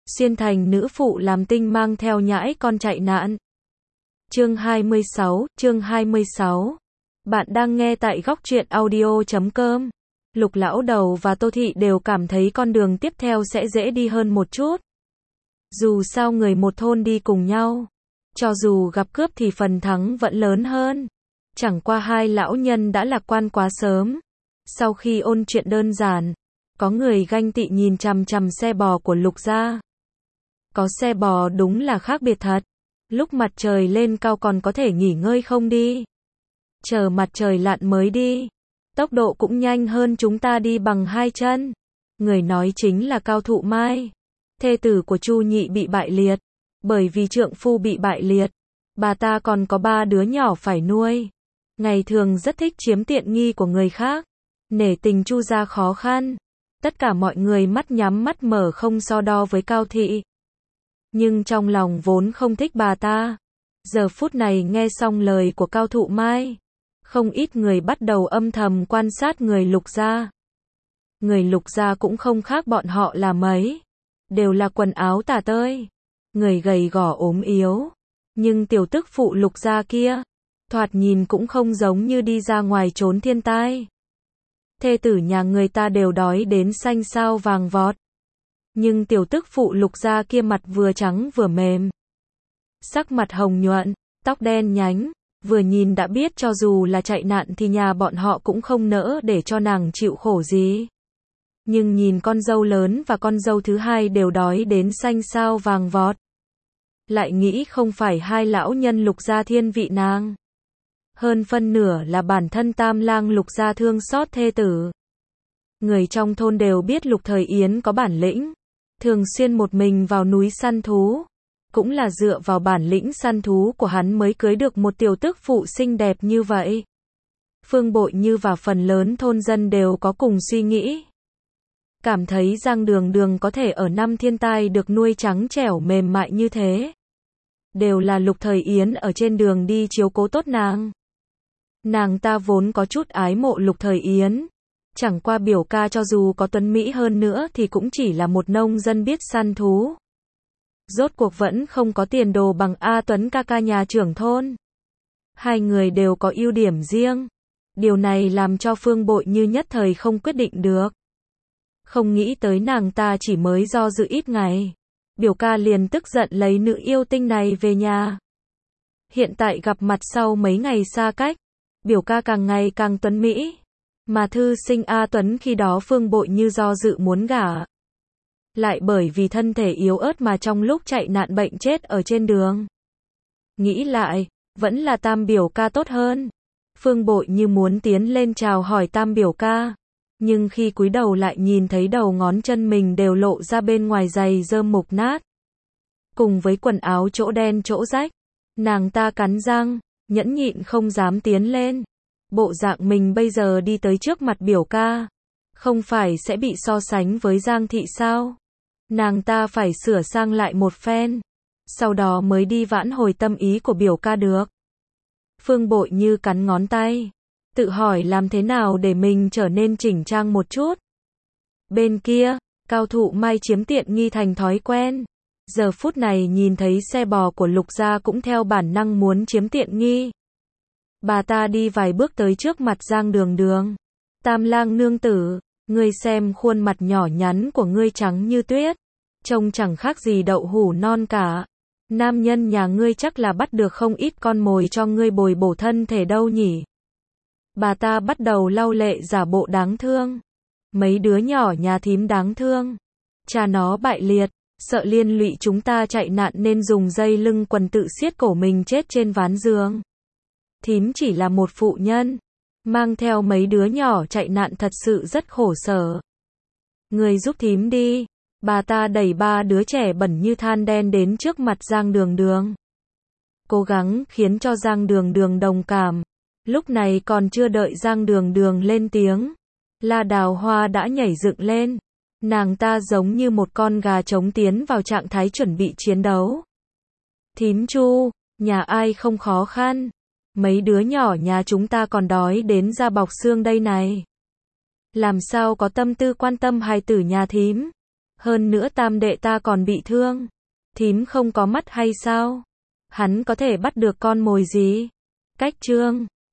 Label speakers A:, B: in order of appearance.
A: xuyên thành nữ phụ làm tinh mang theo nhãi con chạy nạn. Chương 26. Bạn đang nghe tại góc truyện audio.com. Lục lão đầu và Tô Thị đều cảm thấy con đường tiếp theo sẽ dễ đi hơn một chút. Dù sao người một thôn đi cùng nhau, cho dù gặp cướp thì phần thắng vẫn lớn hơn. Chẳng qua hai lão nhân đã lạc quan quá sớm. Sau khi ôn chuyện đơn giản, có người ganh tị nhìn chằm chằm xe bò của Lục gia. Có xe bò đúng là khác biệt thật. Lúc mặt trời lên cao còn có thể nghỉ ngơi không đi. Chờ mặt trời lặn mới đi. Tốc độ cũng nhanh hơn chúng ta đi bằng hai chân. Người nói chính là Cao Thụ Mai. Thê tử của Chu Nhị bị bại liệt. Bởi vì trượng phu bị bại liệt, bà ta còn có 3 đứa nhỏ phải nuôi. Ngày thường rất thích chiếm tiện nghi của người khác. Nể tình Chu gia khó khăn. Tất cả mọi người mắt nhắm mắt mở không so đo với Cao Thị. Nhưng trong lòng vốn không thích bà ta. Giờ phút này nghe xong lời của Cao Thụ Mai, không ít người bắt đầu âm thầm quan sát người Lục gia. Người Lục gia cũng không khác bọn họ là mấy. Đều là quần áo tả tơi. Người gầy gò ốm yếu. Nhưng tiểu tức phụ Lục gia kia, thoạt nhìn cũng không giống như đi ra ngoài trốn thiên tai. Thê tử nhà người ta đều đói đến xanh xao vàng vọt. Nhưng tiểu tức phụ Lục gia kia mặt vừa trắng vừa mềm. Sắc mặt hồng nhuận, tóc đen nhánh, vừa nhìn đã biết cho dù là chạy nạn thì nhà bọn họ cũng không nỡ để cho nàng chịu khổ gì. Nhưng nhìn con dâu lớn và con dâu thứ hai đều đói đến xanh xao vàng vọt. Lại nghĩ không phải hai lão nhân Lục gia thiên vị nàng. Hơn phân nửa là bản thân Tam lang Lục gia thương xót thê tử. Người trong thôn đều biết Lục Thời Yến có bản lĩnh. Thường xuyên một mình vào núi săn thú. Cũng là dựa vào bản lĩnh săn thú của hắn mới cưới được một tiểu tức phụ xinh đẹp như vậy. Phương Bội Như và phần lớn thôn dân đều có cùng suy nghĩ. Cảm thấy Giang Đường Đường có thể ở năm thiên tai được nuôi trắng trẻo mềm mại như thế. Đều là Lục Thời Yến ở trên đường đi chiếu cố tốt nàng. Nàng ta vốn có chút ái mộ Lục Thời Yến. Chẳng qua biểu ca cho dù có tuấn mỹ hơn nữa thì cũng chỉ là một nông dân biết săn thú. Rốt cuộc vẫn không có tiền đồ bằng A Tuấn ca ca nhà trưởng thôn. Hai người đều có ưu điểm riêng. Điều này làm cho Phương Bội Như nhất thời không quyết định được. Không nghĩ tới nàng ta chỉ mới do dự ít ngày. Biểu ca liền tức giận lấy nữ yêu tinh này về nhà. Hiện tại gặp mặt sau mấy ngày xa cách. Biểu ca càng ngày càng tuấn mỹ. Mà thư sinh A Tuấn khi đó Phương Bội Như do dự muốn gả. Lại bởi vì thân thể yếu ớt mà trong lúc chạy nạn bệnh chết ở trên đường. Nghĩ lại, vẫn là Tam biểu ca tốt hơn. Phương Bội Như muốn tiến lên chào hỏi Tam biểu ca. Nhưng khi cúi đầu lại nhìn thấy đầu ngón chân mình đều lộ ra bên ngoài giày rơm mục nát. Cùng với quần áo chỗ đen chỗ rách. Nàng ta cắn răng, nhẫn nhịn không dám tiến lên. Bộ dạng mình bây giờ đi tới trước mặt biểu ca. Không phải sẽ bị so sánh với Giang Thị sao? Nàng ta phải sửa sang lại một phen. Sau đó mới đi vãn hồi tâm ý của biểu ca được. Phương Bội Như cắn ngón tay. Tự hỏi làm thế nào để mình trở nên chỉnh trang một chút. Bên kia, Cao Thụ Mai chiếm tiện nghi thành thói quen. Giờ phút này nhìn thấy xe bò của Lục gia cũng theo bản năng muốn chiếm tiện nghi. Bà ta đi vài bước tới trước mặt Giang Đường Đường. Tam lang nương tử, ngươi xem khuôn mặt nhỏ nhắn của ngươi trắng như tuyết. Trông chẳng khác gì đậu hũ non cả. Nam nhân nhà ngươi chắc là bắt được không ít con mồi cho ngươi bồi bổ thân thể đâu nhỉ. Bà ta bắt đầu lau lệ giả bộ đáng thương. Mấy đứa nhỏ nhà thím đáng thương. Cha nó bại liệt, sợ liên lụy chúng ta chạy nạn nên dùng dây lưng quần tự siết cổ mình chết trên ván giường. Thím chỉ là một phụ nhân. Mang theo mấy đứa nhỏ chạy nạn thật sự rất khổ sở. Người giúp thím đi. Bà ta đẩy 3 đứa trẻ bẩn như than đen đến trước mặt Giang Đường Đường. Cố gắng khiến cho Giang Đường Đường đồng cảm. Lúc này còn chưa đợi Giang Đường Đường lên tiếng. La Đào Hoa đã nhảy dựng lên. Nàng ta giống như một con gà trống tiến vào trạng thái chuẩn bị chiến đấu. Thím Chu, nhà ai không khó khăn. Mấy đứa nhỏ nhà chúng ta còn đói đến da bọc xương đây này. Làm sao có tâm tư quan tâm hài tử nhà thím. Hơn nữa tam đệ ta còn bị thương. Thím không có mắt hay sao? Hắn có thể bắt được con mồi gì? Cách Trương